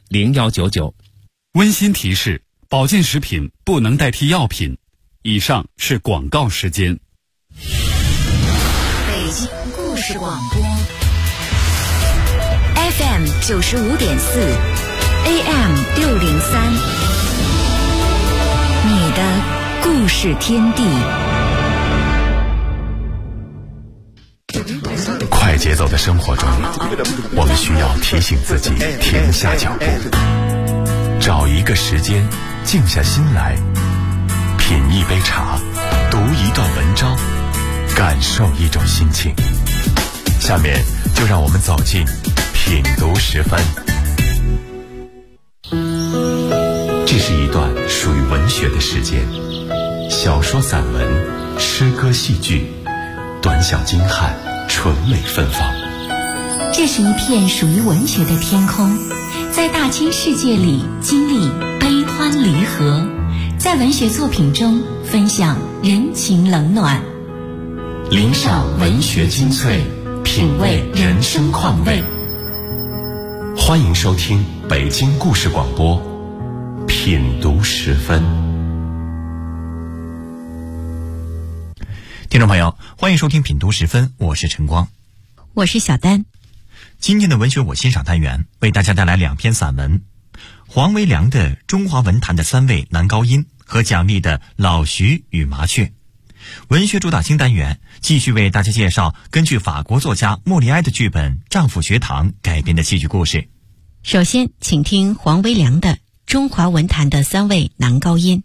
0199。 温馨提示：保健食品不能代替药品。以上是广告时间。 北京故事广播 FM 95.4 AM 603，你的故事天地。 快节奏的生活中，我们需要提醒自己停下脚步，找一个时间静下心来，品一杯茶，读一段文章，感受一种心情。下面就让我们走进品读10分。这是一段属于文学的时间，小说、散文、诗歌、戏剧，短小精悍，纯美芬芳。 这是一片属于文学的天空，在大千世界里经历悲欢离合，在文学作品中分享人情冷暖， 领赏文学精粹，品味人生况味。欢迎收听北京故事广播品读10分。 听众朋友，欢迎收听品读10分，我是陈光， 我是小丹。 今天的文学我欣赏单元为大家带来2篇散文，黄维良的《中华文坛的3位男高音》和蒋丽的《老徐与麻雀》。文学主打星单元继续为大家介绍根据法国作家莫里埃的剧本《丈夫学堂》改编的戏剧故事。 首先请听黄维良的《中华文坛的3位男高音》。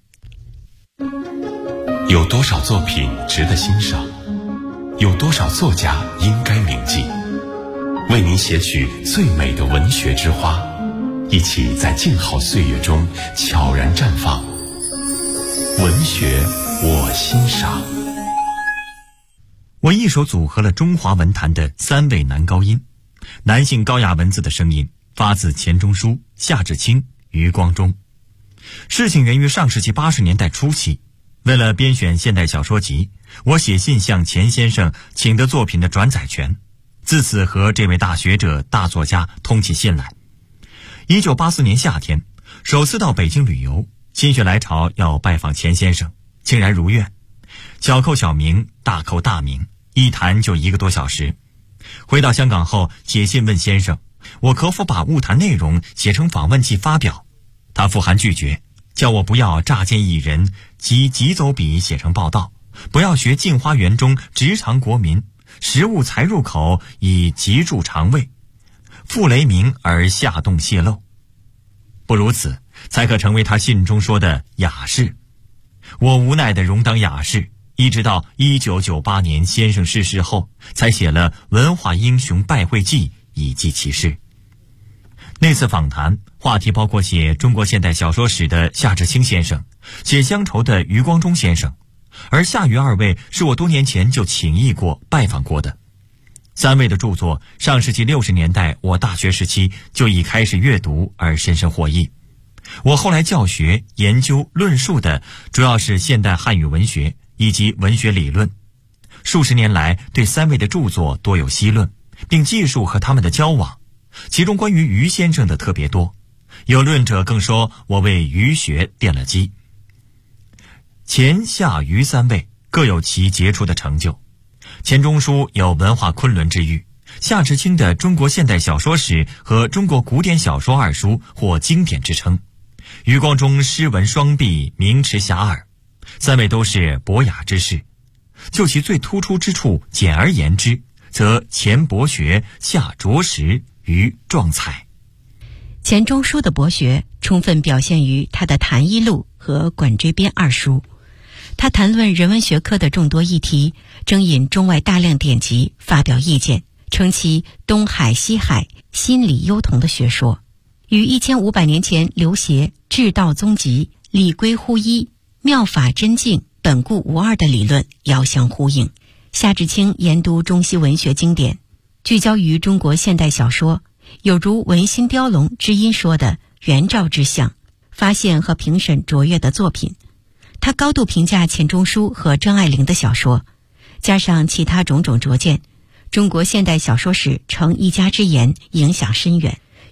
有多少作品值得欣赏，有多少作家应该铭记，为您写取最美的文学之花，一起在静好岁月中悄然绽放。文学我欣赏。 我一手组合了中华文坛的3位男高音，男性高雅文字的声音发自钱钟书、夏志清、余光中。事情源于上世纪80年代初期，为了编选现代小说集，我写信向钱先生请得作品的转载权，自此和这位大学者、大作家通起信来。1984年夏天，首次到北京旅游，心血来潮要拜访钱先生，竟然如愿。小扣小名，大扣大名，一谈就1个多小时。回到香港后，写信问先生，我可否把晤谈内容写成访问记发表？他富含拒绝，叫我不要乍见一人即走笔写成报道，不要学镜花园中直肠国民，食物才入口以急住肠胃，复雷鸣而下动泄漏，不如此才可成为他信中说的雅士。我无奈地容当雅士，一直到1998年先生逝世后，才写了《文化英雄拜会记》以记其事。那次访谈话题包括写中国现代小说史的夏志清先生，写乡愁的余光中先生，而夏余2位是我多年前就请益过、拜访过的。3位的著作，上世纪60年代我大学时期就已开始阅读而深深获益。我后来教学、研究、论述的主要是现代汉语文学以及文学理论。数十年来对3位的著作多有析论，并记述和他们的交往，其中关于余先生的特别多。有论者更说我为余学奠了基。钱、夏、余3位各有其杰出的成就。钱钟书有文化昆仑之誉，夏志清的《中国现代小说史》和《中国古典小说》2书获经典之称。余光中诗文双璧，名驰遐迩，3位都是博雅之士。就其最突出之处简而言之，则钱博学，夏着实，余壮才。 钱钟书的博学充分表现于他的《谈艺录》和《管锥编》2书。他谈论人文学科的众多议题，征引中外大量典籍，发表意见，称其东海西海，心理幽同的学说，与1500年前刘勰至道宗极、理归乎一、妙法真净、本固无二的理论遥相呼应。夏志清研读中西文学经典，聚焦于中国现代小说，有如文心雕龙知音说的元照之象，发现和评审卓越的作品。他高度评价钱钟书和张爱玲的小说，加上其他种种拙见，中国现代小说史成一家之言，影响深远，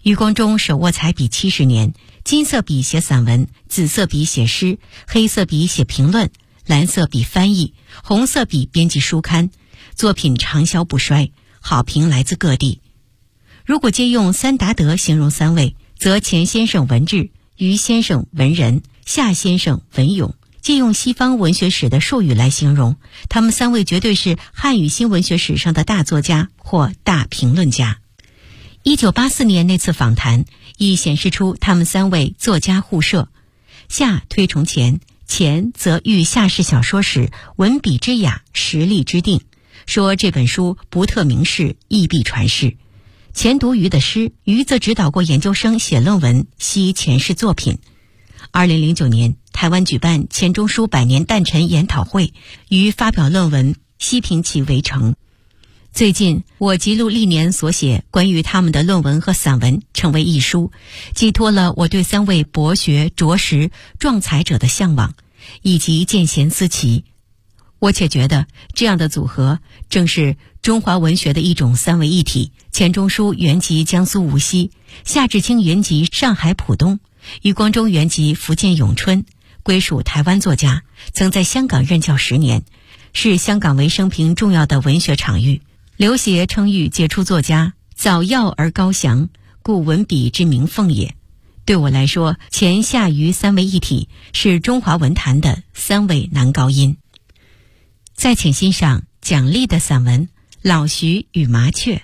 余光中手握彩笔70年，金色笔写散文，紫色笔写诗，黑色笔写评论，蓝色笔翻译，红色笔编辑书刊，作品长销不衰，好评来自各地。如果借用三达德形容三位，则钱先生文治，余先生文人，夏先生文咏。借用西方文学史的术语来形容，他们三位绝对是汉语新文学史上的大作家或大评论家。1984年那次访谈已显示出他们三位作家互摄，夏推崇钱，钱则喻夏氏小说史文笔之雅，实力之定，说这本书不特名士，亦必传世。钱读余的诗，余则指导过研究生写论文，析钱氏作品。2009年，台湾举办钱钟书100年诞辰研讨会，余发表论文，析评其围城。最近，我记录历年所写关于他们的论文和散文，成为一书，寄托了我对三位博学、卓识、壮才者的向往，以及见贤思齐。我且觉得，这样的组合正是中华文学的一种三位一体。钱钟书原籍江苏无锡，夏志清原籍上海浦东，余光中原籍福建永春，归属台湾作家，曾在香港任教10年，是香港为生平重要的文学场域。刘勰称誉杰出作家，早耀而高翔，故文笔之名凤也。对我来说，钱夏余三位一体是中华文坛的三位男高音。再请欣赏蒋丽的散文《老徐与麻雀》。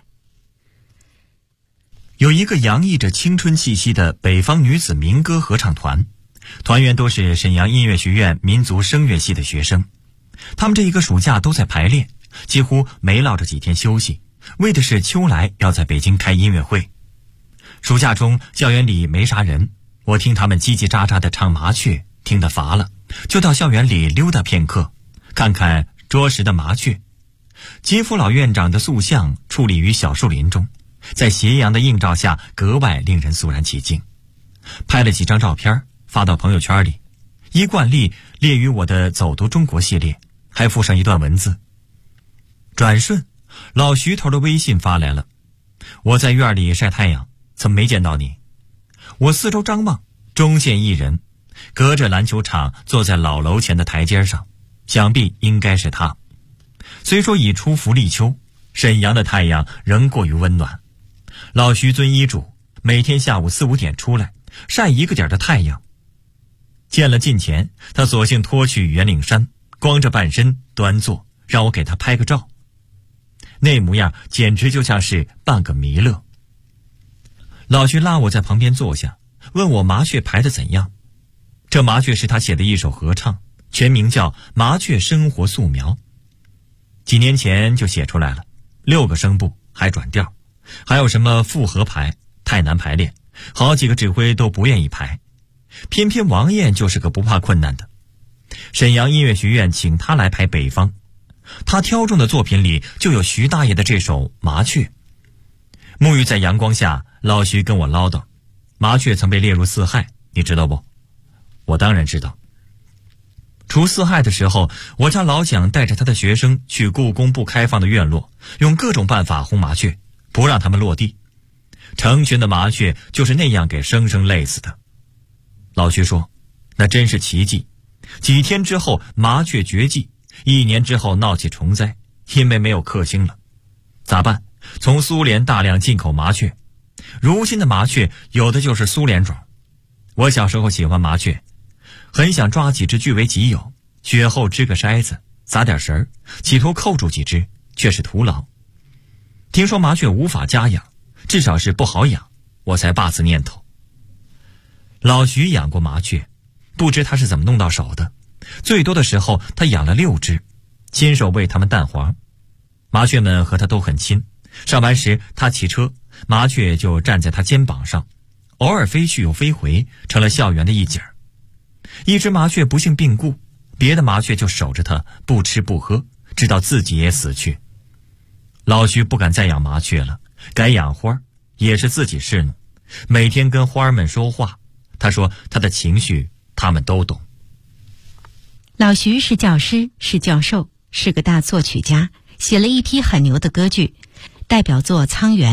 有一个洋溢着青春气息的北方女子民歌合唱团，团员都是沈阳音乐学院民族声乐系的学生。他们这一个暑假都在排练，几乎没落着几天休息，为的是秋来要在北京开音乐会。暑假中校园里没啥人，我听他们叽叽喳喳地唱麻雀，听得乏了，就到校园里溜达片刻，看看捉食的麻雀。吉福老院长的塑像矗立于小树林中，在斜阳的映照下格外令人肃然起敬。拍了几张照片发到朋友圈里，依惯例列于我的走读中国系列，还附上一段文字。转瞬老徐头的微信发来了，我在院里晒太阳，怎么没见到你？我四周张望，中线一人，隔着篮球场坐在老楼前的台阶上，想必应该是他。虽说已出伏立秋，沈阳的太阳仍过于温暖。老徐遵医嘱，每天下午4、5点出来晒一个点的太阳。见了近前，他索性脱去圆领衫，光着半身端坐，让我给他拍个照。那模样简直就像是半个弥勒。老徐拉我在旁边坐下，问我麻雀排得怎样。这麻雀是他写的一首合唱，全名叫《麻雀生活素描》。几年前就写出来了，6个声部还转调，还有什么复合排太难排练，好几个指挥都不愿意排，偏偏王燕就是个不怕困难的。沈阳音乐学院请他来排北方，他挑中的作品里就有徐大爷的这首《麻雀》。沐浴在阳光下，老徐跟我唠叨，麻雀曾被列入4害，你知道不？我当然知道。除4害的时候，我家老蒋带着他的学生去故宫不开放的院落，用各种办法轰麻雀，不让他们落地。成群的麻雀就是那样给生生累死的。老徐说，那真是奇迹。几天之后麻雀绝迹，1年之后闹起虫灾，因为没有克星了。咋办？从苏联大量进口麻雀。如今的麻雀有的就是苏联种。我小时候喜欢麻雀，很想抓几只据为己有，雪后织个筛子，撒点绳，企图扣住几只，却是徒劳。听说麻雀无法家养，至少是不好养，我才罢此念头。老徐养过麻雀，不知他是怎么弄到手的，最多的时候他养了6只，亲手喂它们蛋黄。麻雀们和他都很亲，上班时他骑车，麻雀就站在他肩膀上，偶尔飞去又飞回，成了校园的一景。一只麻雀不幸病故，别的麻雀就守着它，不吃不喝，直到自己也死去。老徐不敢再养麻雀了，改养花，也是自己侍弄，每天跟花儿们说话。他说他的情绪他们都懂。 老徐是教师，是教授，是个大作曲家，写了一批很牛的歌剧，代表作《沧源》，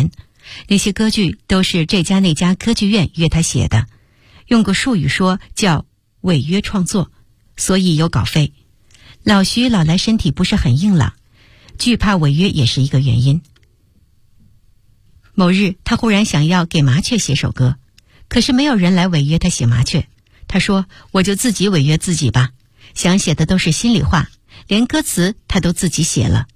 那些歌剧都是这家那家歌剧院约他写的，用个术语说叫违约创作，所以有稿费。老徐老来身体不是很硬朗，惧怕违约也是一个原因。某日他忽然想要给麻雀写首歌，可是没有人来违约他写麻雀。他说我就自己违约自己吧，想写的都是心里话，连歌词他都自己写了。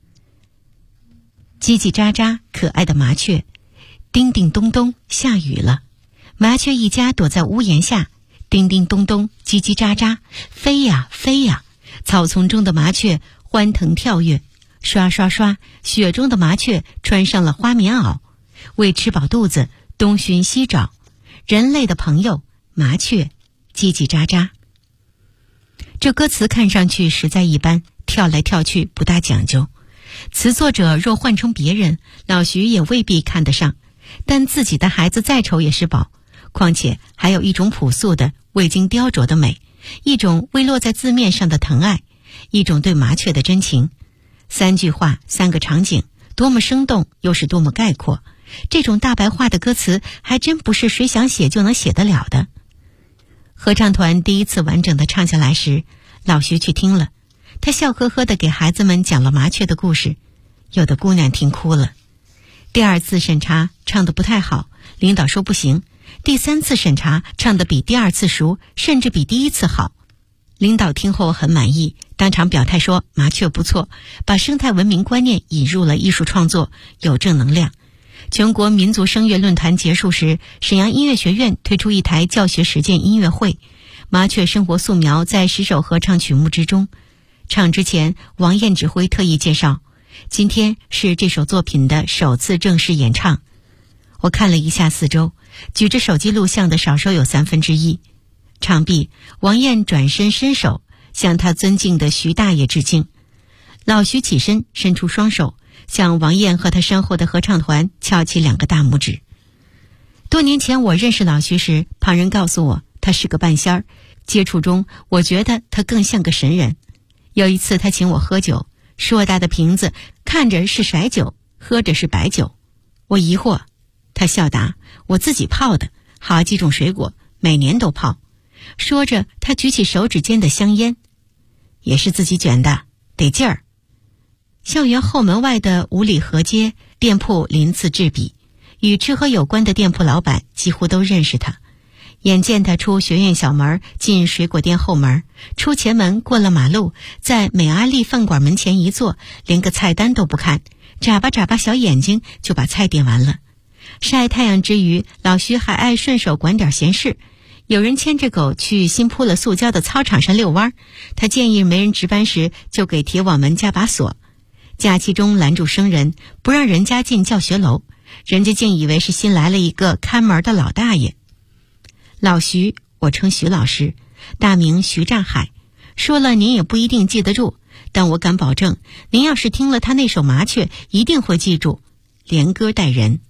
叽叽喳喳可爱的麻雀，叮叮咚咚下雨了，麻雀一家躲在屋檐下，叮叮咚咚叽叽喳喳飞呀飞呀，草丛中的麻雀欢腾跳跃，刷刷刷，雪中的麻雀穿上了花棉袄，为吃饱肚子东寻西找，人类的朋友麻雀叽叽喳喳。这歌词看上去实在一般，跳来跳去不大讲究，词作者若换成别人，老徐也未必看得上，但自己的孩子再丑也是宝，况且还有一种朴素的未经雕琢的美，一种未落在字面上的疼爱，一种对麻雀的真情。3句话3个场景，多么生动又是多么概括，这种大白话的歌词还真不是谁想写就能写得了的。合唱团第一次完整的唱下来时，老徐去听了，他笑呵呵地给孩子们讲了麻雀的故事，有的姑娘听哭了。第2次审查唱得不太好，领导说不行。第3次审查唱得比第2次熟，甚至比第1次好。领导听后很满意，当场表态说麻雀不错，把生态文明观念引入了艺术创作，有正能量。全国民族声乐论坛结束时，沈阳音乐学院推出一台教学实践音乐会，麻雀生活素描在10首合唱曲目之中。唱之前，王燕指挥特意介绍，今天是这首作品的首次正式演唱。我看了一下四周，举着手机录像的少说有1/3。唱毕，王燕转身伸手向他尊敬的徐大爷致敬。老徐起身伸出双手，向王燕和他身后的合唱团翘起2个大拇指。多年前我认识老徐时，旁人告诉我他是个半仙儿，接触中我觉得他更像个神人。有一次他请我喝酒，硕大的瓶子看着是色酒，喝着是白酒。我疑惑，他笑答，我自己泡的，好几种水果，每年都泡。说着他举起手指间的香烟，也是自己卷的，得劲儿。校园后门外的五里河街店铺鳞次栉比，与吃喝有关的店铺老板几乎都认识他。眼见他出学院小门，进水果店后门，出前门过了马路，在美阿丽饭馆门前一坐，连个菜单都不看，眨巴眨巴小眼睛就把菜点完了。晒太阳之余，老徐还爱顺手管点闲事。有人牵着狗去新铺了塑胶的操场上遛弯，他建议没人值班时就给铁网门加把锁。假期中拦住生人，不让人家进教学楼，人家竟以为是新来了一个看门的老大爷。老徐，我称徐老师，大名徐占海，说了您也不一定记得住，但我敢保证，您要是听了他那首麻雀，一定会记住，连歌带人。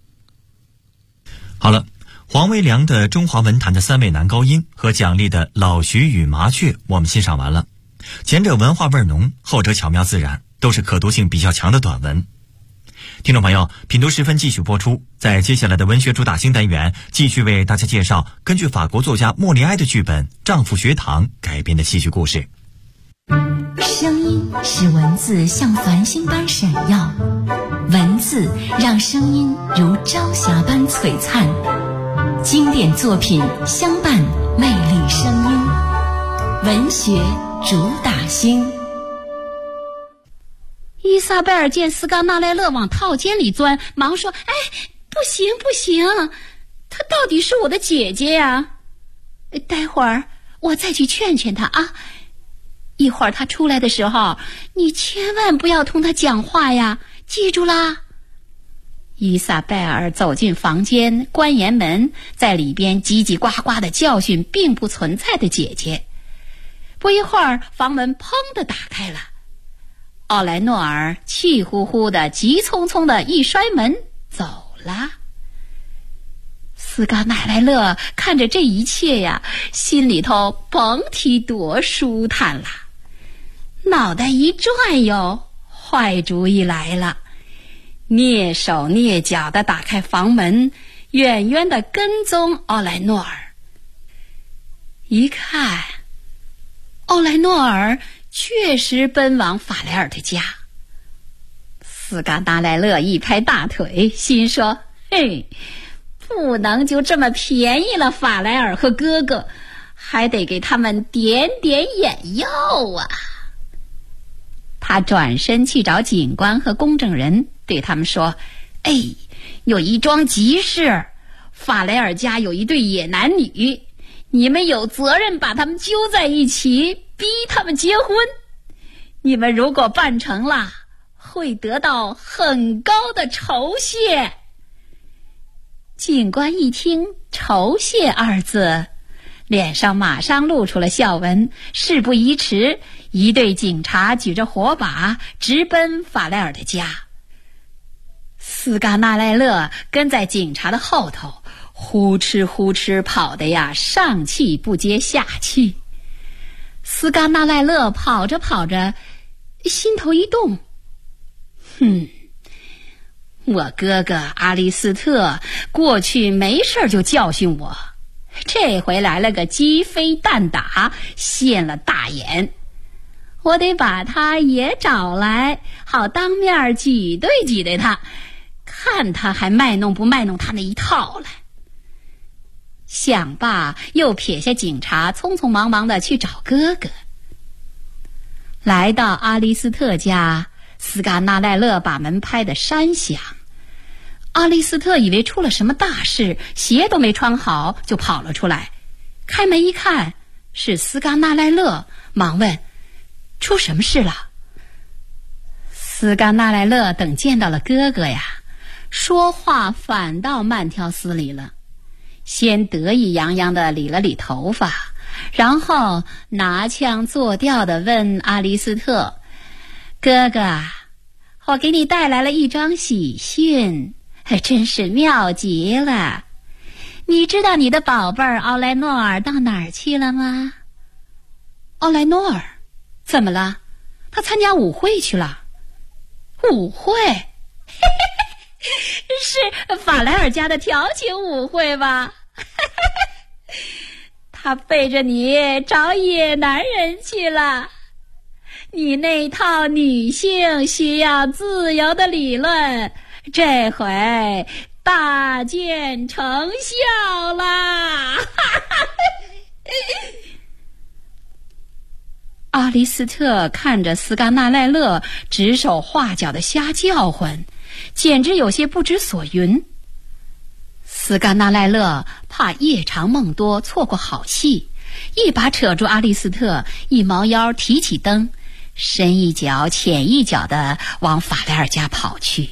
好了，黄维良的中华文坛的3位男高音和蒋丽的老徐与麻雀我们欣赏完了。前者文化味浓，后者巧妙自然，都是可读性比较强的短文。听众朋友，品读时分继续播出，在接下来的文学主打星单元，继续为大家介绍根据法国作家莫里埃的剧本《丈夫学堂》改编的戏剧故事。 声音使文字像繁星般闪耀，文字让声音如朝霞般璀璨。经典作品相伴，魅力声音，文学主打星。 伊莎贝尔见斯冈纳莱勒往套间里钻，忙说：“哎，不行不行，她到底是我的姐姐呀！待会儿我再去劝劝她啊。一会儿她出来的时候，你千万不要同她讲话呀，记住啦。”伊莎贝尔走进房间，关严门，在里边叽叽呱呱的教训并不存在的姐姐。不一会儿，房门砰地打开了。奥莱诺尔气呼呼的急匆匆的一摔门走了。斯冈纳莱勒看着这一切呀，心里头甭提多舒坦了。脑袋一转悠，坏主意来了。 蹑手蹑脚地打开房门，远远地跟踪奥莱诺尔。一看，奥莱诺尔确实奔往法莱尔的家。斯嘎纳莱勒一拍大腿，心说：嘿，不能就这么便宜了法莱尔和哥哥，还得给他们点点眼药啊。他转身去找警官和公证人，对他们说：哎，有一桩急事，法莱尔家有一对野男女，你们有责任把他们揪在一起，逼他们结婚。你们如果办成了，会得到很高的酬谢。警官一听酬谢二字，脸上马上露出了笑纹。事不宜迟，一队警察举着火把直奔法莱尔的家。斯嘎纳莱勒跟在警察的后头，呼哧呼哧跑得呀，上气不接下气。斯嘎纳莱勒跑着跑着，心头一动，我哥哥阿里斯特过去没事就教训我，这回来了个鸡飞蛋打，现了大眼。我得把他也找来，好当面挤兑挤兑他，看他还卖弄不卖弄他那一套来。想罢，又撇下警察，匆匆忙忙地去找哥哥。来到阿里斯特家，斯嘎纳莱勒把门拍得山响。阿里斯特以为出了什么大事，鞋都没穿好就跑了出来。开门一看，是斯嘎纳莱勒，忙问：出什么事了？斯嘎纳莱勒等见到了哥哥呀，说话反倒慢条斯理了。先得意洋洋地理了理头发，然后拿腔作调地问阿里斯特：哥哥，我给你带来了一桩喜讯，真是妙极了。你知道你的宝贝儿奥莱诺尔到哪儿去了吗？奥莱诺尔？怎么了？他参加舞会去了。舞会？是法莱尔家的调情舞会吧？他背着你找野男人去了。你那套女性需要自由的理论，这回大见成效啦！阿里斯特看着斯嘎纳莱勒指手画脚的瞎叫唤，简直有些不知所云。斯嘎纳莱勒怕夜长梦多错过好戏，一把扯住阿里斯特，一猫腰提起灯，深一脚浅一脚地往法莱尔家跑去。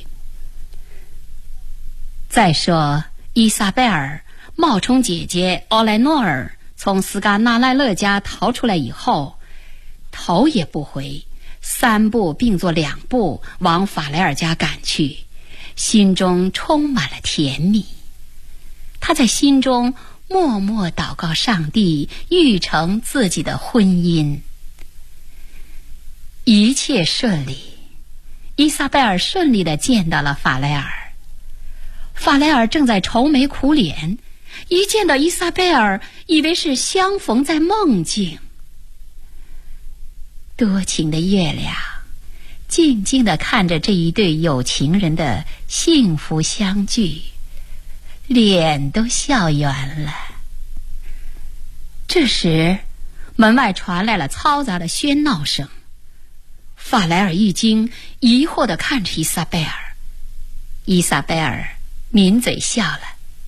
再说伊莎贝尔冒充姐姐奥莱诺尔从斯嘎纳莱勒家逃出来以后，头也不回，3步并作2步往法莱尔家赶去，心中充满了甜蜜。他在心中默默祷告上帝预成自己的婚姻。一切顺利，伊莎贝尔顺利地见到了法莱尔。法莱尔正在愁眉苦脸，一见到伊莎贝尔，以为是相逢在梦境。多情的月亮静静地看着这一对有情人的幸福相聚，脸都笑圆了。这时门外传来了嘈杂的喧闹声。法莱尔一惊，疑惑地看着伊莎贝尔。伊莎贝尔抿嘴笑了：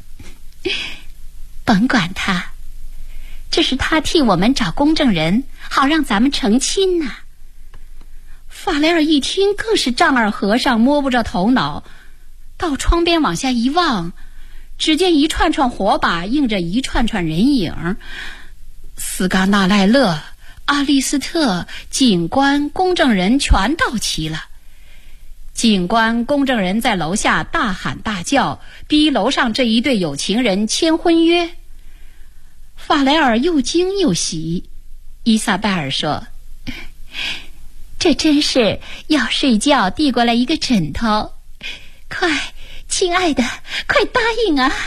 甭管他，这是他替我们找公证人，好让咱们成亲呐。法莱尔一听更是丈二和尚摸不着头脑，到窗边往下一望，只见一串串火把映着一串串人影，斯嘎纳莱勒、阿利斯特、警官、公证人全到齐了。警官、公证人在楼下大喊大叫，逼楼上这一对有情人签婚约。法莱尔又惊又喜。伊莎贝尔说：这真是要睡觉递过来一个枕头， 快，亲爱的，快答应啊！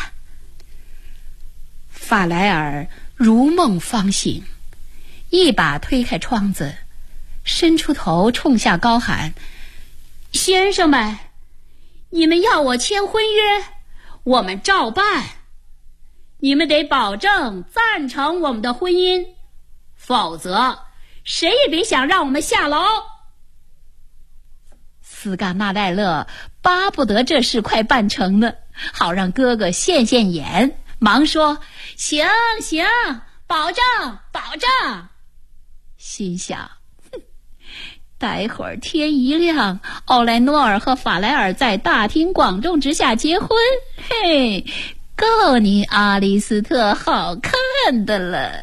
法莱尔如梦方醒，一把推开窗子，伸出头冲下高喊：先生们，你们要我签婚约，我们照办。你们得保证赞成我们的婚姻，否则谁也别想让我们下牢。斯嘎纳赖勒巴不得这事快办成呢，好让哥哥现眼，忙说：行，保证。心想，待会儿天一亮，奥莱诺尔和法莱尔在大庭广众之下结婚，嘿，够你阿里斯特好看的了。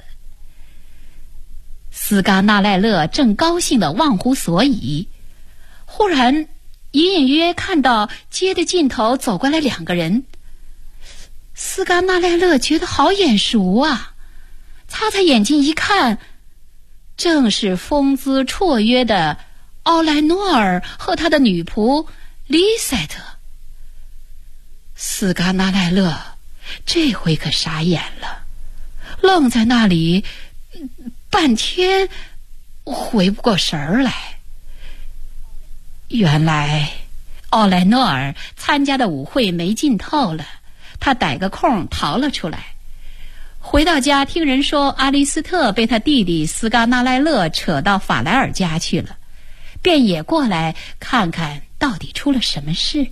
斯嘎纳赖勒正高兴得忘乎所以，忽然隐约看到街的尽头走过来2个人。斯嘎纳赖勒觉得好眼熟啊，擦眼睛一看，正是风姿绰约的奥莱诺尔和他的女仆丽塞特。斯嘎纳赖勒这回可傻眼了，愣在那里半天回不过神儿来。原来奥莱诺尔参加的舞会没劲透了，他逮个空逃了出来。回到家听人说阿里斯特被他弟弟斯嘎纳赖勒扯到法莱尔家去了，便也过来看看到底出了什么事。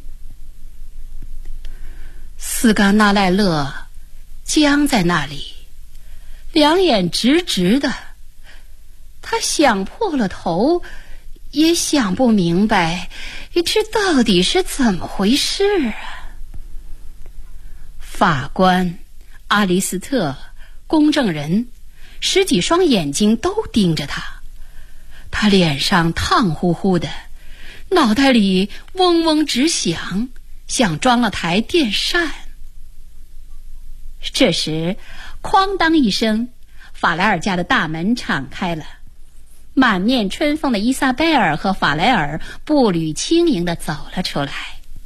斯嘎纳赖勒僵在那里，两眼直直的，他想破了头也想不明白这到底是怎么回事啊。法官、阿里斯特、公证人10几双眼睛都盯着他，他脸上烫乎乎的，脑袋里嗡嗡直响，像装了台电扇。这时哐当一声，法莱尔家的大门敞开了，满面春风的伊莎贝尔和法莱尔步履轻盈地走了出来。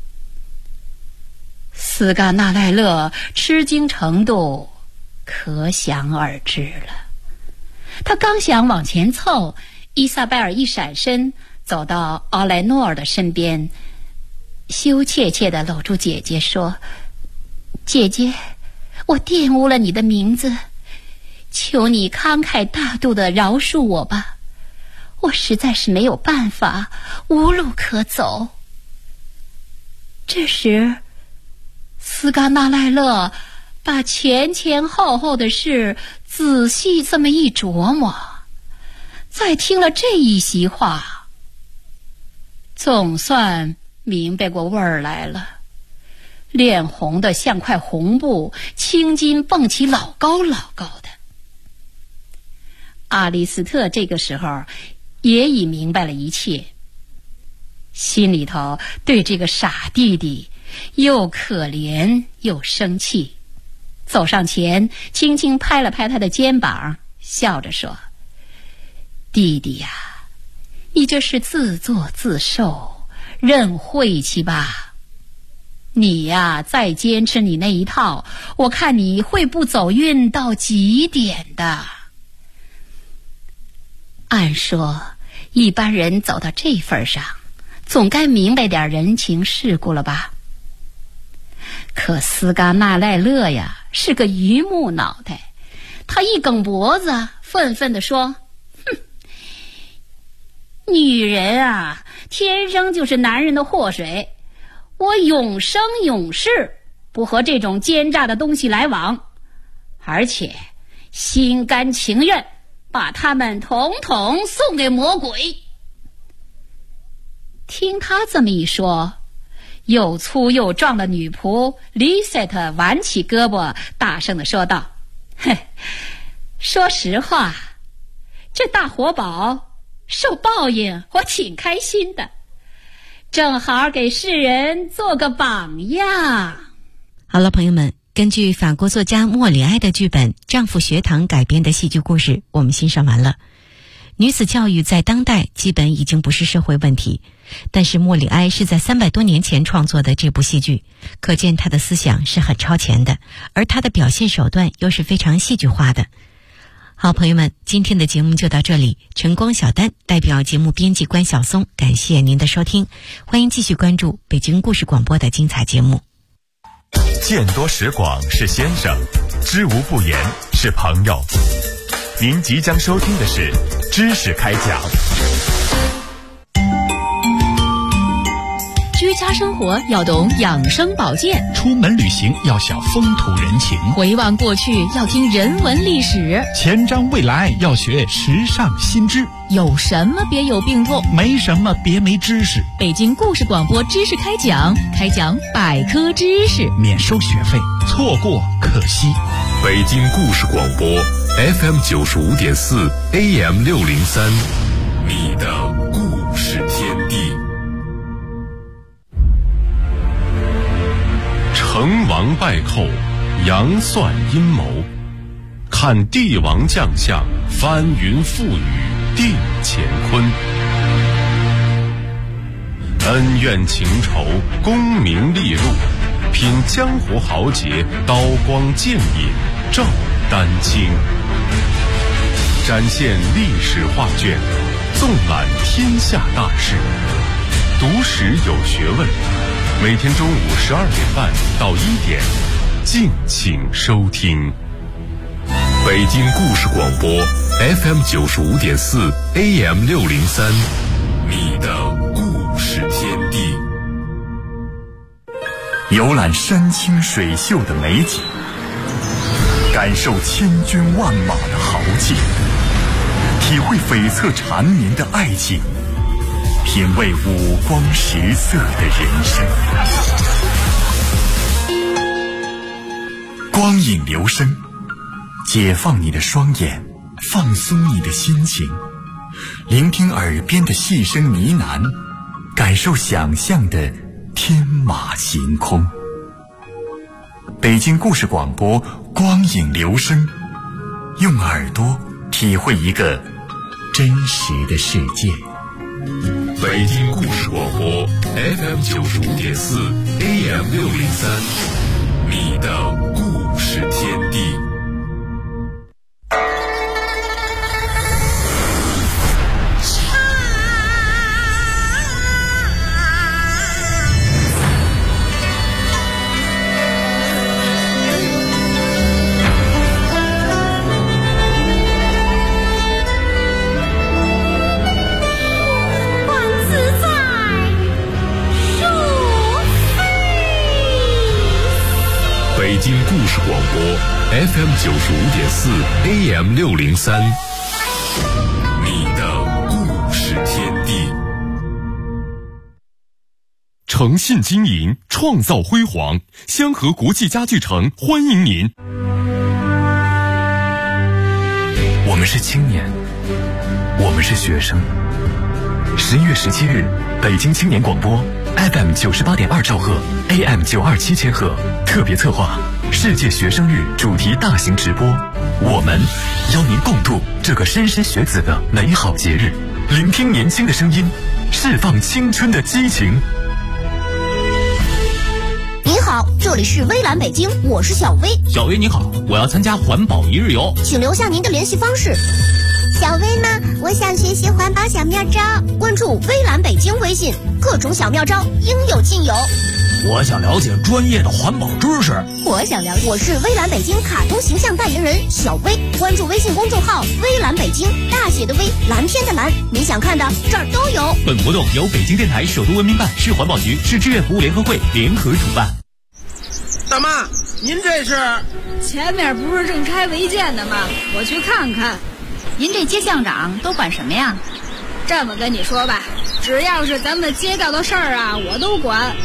斯嘎纳赖勒吃惊程度可想而知了。他刚想往前凑，伊莎贝尔一闪身走到奥莱诺尔的身边，羞怯怯地搂住姐姐说：姐姐，我玷污了你的名字，求你慷慨大度地饶恕我吧，我实在是没有办法，无路可走。这时斯嘎纳赖勒把前后的事仔细这么一琢磨，再听了这一席话，总算明白过味儿来了，脸红得像块红布，青筋蹦起老高老高的。阿里斯特这个时候也已明白了一切，心里头对这个傻弟弟又可怜又生气，走上前轻轻拍了拍他的肩膀，笑着说：弟弟呀，你这是自作自受，认晦气吧。你呀，再坚持你那一套，我看你会不走运到极点的。按说一般人走到这份上，总该明白点人情世故了吧。可斯嘎纳赖勒呀是个榆木脑袋，他一梗脖子，愤愤地说：女人啊，天生就是男人的祸水，我永生永世不和这种奸诈的东西来往，而且心甘情愿把他们统统送给魔鬼。听他这么一说，又粗又壮的女仆丽塞特挽起胳膊，大声地说道：说实话，这大活宝受报应我挺开心的，正好给世人做个榜样。 好了，朋友们，根据法国作家莫里埃的剧本《丈夫学堂》改编的戏剧故事我们欣赏完了。 女子教育在当代基本已经不是社会问题，但是莫里埃是在300多年前创作的这部戏剧，可见他的思想是很超前的，而他的表现手段又是非常戏剧化的。好，朋友们，今天的节目就到这里。晨光小丹代表节目编辑关晓松，感谢您的收听，欢迎继续关注北京故事广播的精彩节目。 见多识广是先生，知无不言是朋友。您即将收听的是知识开讲。 居家生活要懂养生保健， 出门旅行要晓风土人情， 回望过去要听人文历史， 前瞻未来要学时尚新知。 有什么别有病痛， 没什么别没知识。 北京故事广播知识开讲，开讲百科知识， 免收学费，错过可惜。 北京故事广播 FM 95.4 AM 603，你的故事天地。成王败寇，杨算阴谋，看帝王将相，翻云覆雨，定乾坤。恩怨情仇，功名利禄，品江湖豪杰，刀光剑影，照丹青。展现历史画卷，纵览天下大事，读史有学问。每天中午12点半到1点，敬请收听。北京故事广播 FM 95.4 AM 603，你的故事天地。游览山清水秀的美景，感受千军万马的豪气，体会悱恻缠绵的爱情，品味五光十色的人生。光影流声，解放你的双眼，放松你的心情，聆听耳边的细声呢喃，感受想象的天马行空。北京故事广播光影流声，用耳朵体会一个真实的世界。北京故事广播 FM 95.4 AM 603，你的故事天地。北京故事广播 FM 95.4 AM 603，你的故事天地。诚信经营，创造辉煌，香河国际家具城欢迎您。我们是青年，我们是学生。11月17日，北京青年广播 FM 98.2兆赫 AM 927千赫特别策划世界学生日主题大型直播，我们邀您共度这个莘莘学子的美好节日，聆听年轻的声音，释放青春的激情。 您好，这里是微蓝北京，我是小薇。 小薇你好，我要参加环保一日游， 请留下您的联系方式。 小薇呢？我想学习环保小妙招， 关注微蓝北京微信，各种小妙招应有尽有。 我想了解专业的环保知识。 我想了解，我是微蓝北京卡通形象代言人小薇，关注微信公众号微蓝北京，大写的微，蓝天的蓝，你想看的这儿都有。 本活动由北京电台首都文明办、市环保局、市志愿服务联合会联合主办。 大妈，您这是？ 前面不是正拆违建呢吗？我去看看。 您这街巷长都管什么呀？ 这么跟你说吧，只要是咱们街道的事儿啊，我都管。